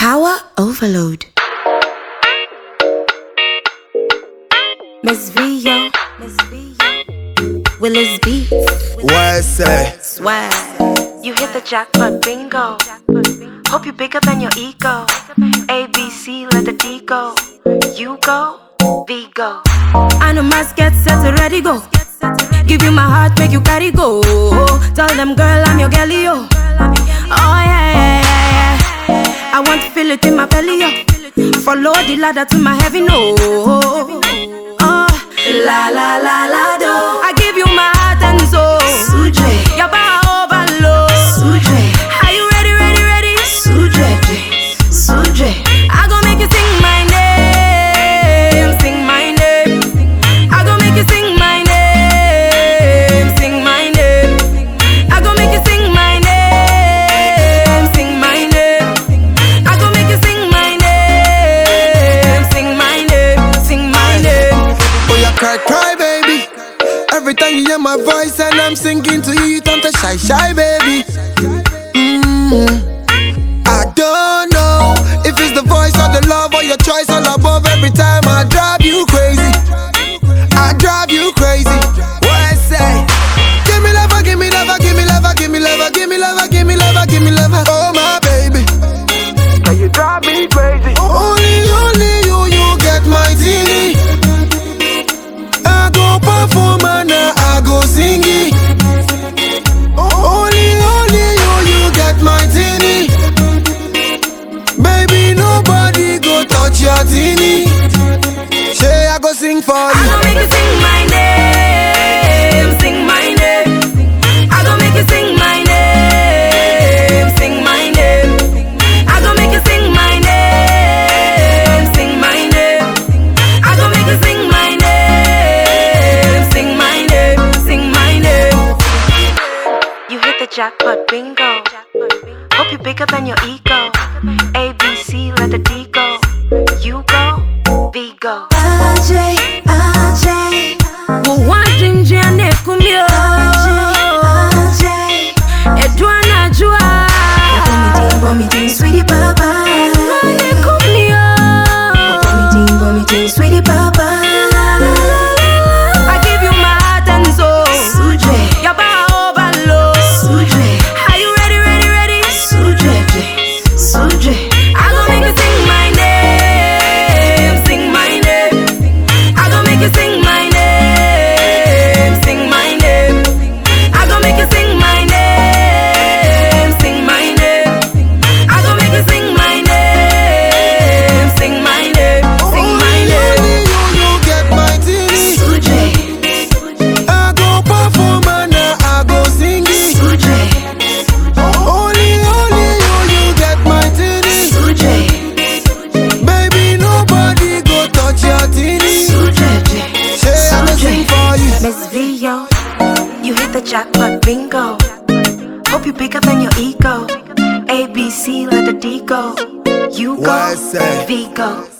Power overload. Miss Vio, Willis Beats. Westside Swag. You hit the jackpot, bingo. Hope you bigger than your ego. ABC, let the D go. You go, V go. I know must get set and ready go. Give you my heart, make you carry go. Tell them, girl, I'm your girlie, yo. Oh yeah. I want to feel it in my belly, yo. Follow the ladder to my heaven, no. Oh, la la la la do. I give you my heart and soul. Suje, your power overload. Suje, are you ready? Suje, Suje, I gon' make you sing my name, sing my name. I gon' make you sing my name, sing my name. I gon' make you sing my name, sing my name. I gon' make you sing my name, sing my name, sing my name. Oh, you cry, baby. Every time you hear my voice and I'm singing to you, you turn to shy, baby. I don't know if it's the voice or the love or your choice all above. Every time I drive you crazy. I drive you crazy. What I say? Give me love, give me love, give me love, give me love, give me love, give me love, give me love. Oh my baby, can you drive me crazy? Only you get my teeny. I go perform and I go sing it. Only you get my teeny. Baby, nobody go touch your teeny. Say I go sing for you. I gon' make you sing my name, sing my name. I gon' make you sing my name, sing my name. I gon' make you sing my name, sing my name. I gon' make you sing my name, sing my name, sing my name. You hit the jackpot, bingo. Hope you bigger than your ego. ABC, let the D go. You go, V go. Ajay, Mwanjinji anekumyo. Ajay, Edwana jua. Vomiting, sweetie papa. Anekumyo. Vomiting, sweetie papa. I give you my heart and soul. Suje, your power overload. Suje, are you ready? Suje, I gon' make you sing my name, sing my name. I gon' make you sing my name, sing my name. I gon' make you sing my name, sing my name. I gon' make you sing my name, sing my name, sing my name. Only you get my teeny. Suje, I go perform and I go sing it. Suje, Only you get my teeny. Suje, Baby, nobody go touch your teeny. Suje, Say I go sing for you. Miss Vio, you hit the jackpot, bingo. Hope you bigger than your ego. ABC, let the D go. You go, Westside. V go.